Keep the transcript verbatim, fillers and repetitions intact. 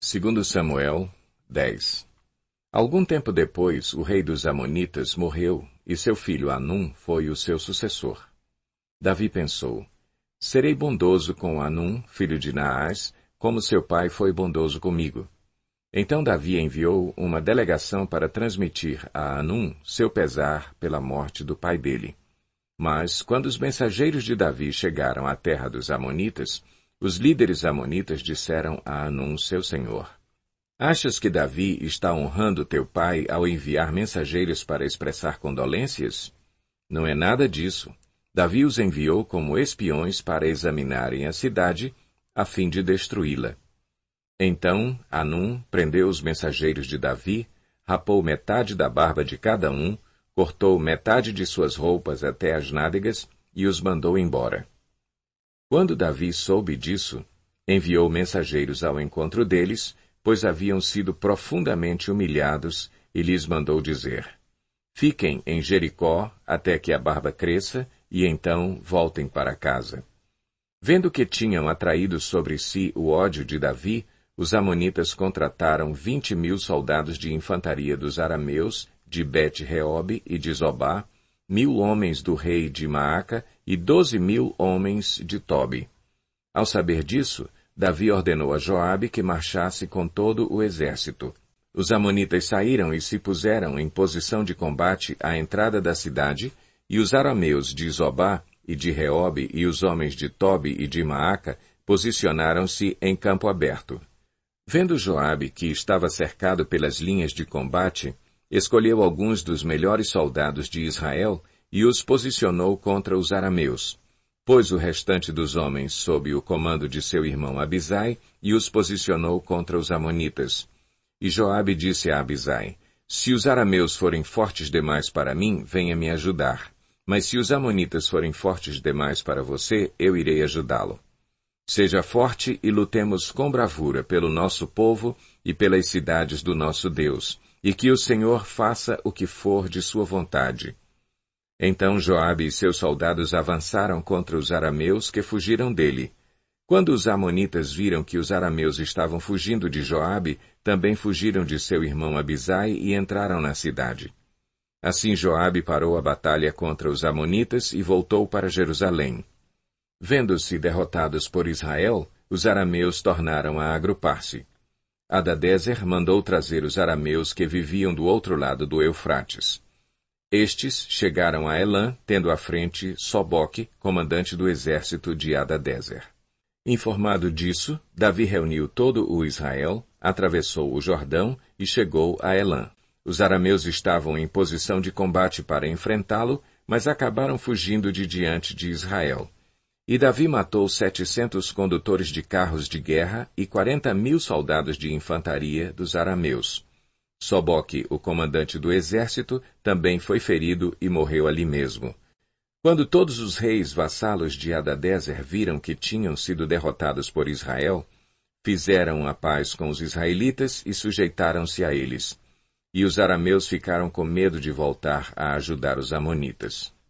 Segundo Samuel, dez. Algum tempo depois, o rei dos Amonitas morreu, e seu filho Hanum foi o seu sucessor. Davi pensou, serei bondoso com Hanum, filho de Naás, como seu pai foi bondoso comigo. Então Davi enviou uma delegação para transmitir a Hanum seu pesar pela morte do pai dele. Mas, quando os mensageiros de Davi chegaram à terra dos Amonitas, os líderes amonitas disseram a Hanum, seu senhor, achas que Davi está honrando teu pai ao enviar mensageiros para expressar condolências? Não é nada disso. Davi os enviou como espiões para examinarem a cidade, a fim de destruí-la. Então, Hanum prendeu os mensageiros de Davi, rapou metade da barba de cada um, cortou metade de suas roupas até as nádegas e os mandou embora. Quando Davi soube disso, enviou mensageiros ao encontro deles, pois haviam sido profundamente humilhados, e lhes mandou dizer, fiquem em Jericó até que a barba cresça, e então voltem para casa. Vendo que tinham atraído sobre si o ódio de Davi, os amonitas contrataram vinte mil soldados de infantaria dos arameus, de Bet-Reob e de Zobá, mil homens do rei de Maaca e doze mil homens de Tobi. Ao saber disso, Davi ordenou a Joabe que marchasse com todo o exército. Os amonitas saíram e se puseram em posição de combate à entrada da cidade, e os arameus de Zobá e de Reob e os homens de Tobi e de Maaca posicionaram-se em campo aberto. Vendo Joabe que estava cercado pelas linhas de combate, escolheu alguns dos melhores soldados de Israel e os posicionou contra os arameus. Pôs o restante dos homens sob o comando de seu irmão Abisai e os posicionou contra os amonitas. E Joabe disse a Abisai, se os arameus forem fortes demais para mim, venha me ajudar. Mas se os amonitas forem fortes demais para você, eu irei ajudá-lo. Seja forte e lutemos com bravura pelo nosso povo e pelas cidades do nosso Deus, e que o Senhor faça o que for de sua vontade. Então Joabe e seus soldados avançaram contra os arameus que fugiram dele. Quando os amonitas viram que os arameus estavam fugindo de Joabe, também fugiram de seu irmão Abisai e entraram na cidade. Assim Joabe parou a batalha contra os amonitas e voltou para Jerusalém. Vendo-se derrotados por Israel, os arameus tornaram a agrupar-se. Hadadezer mandou trazer os arameus que viviam do outro lado do Eufrates. Estes chegaram a Elã, tendo à frente Soboque, comandante do exército de Hadadezer. Informado disso, Davi reuniu todo o Israel, atravessou o Jordão e chegou a Elã. Os arameus estavam em posição de combate para enfrentá-lo, mas acabaram fugindo de diante de Israel. E Davi matou setecentos condutores de carros de guerra e quarenta mil soldados de infantaria dos arameus. Soboque, o comandante do exército, também foi ferido e morreu ali mesmo. Quando todos os reis vassalos de Hadadezer viram que tinham sido derrotados por Israel, fizeram a paz com os israelitas e sujeitaram-se a eles. E os arameus ficaram com medo de voltar a ajudar os amonitas.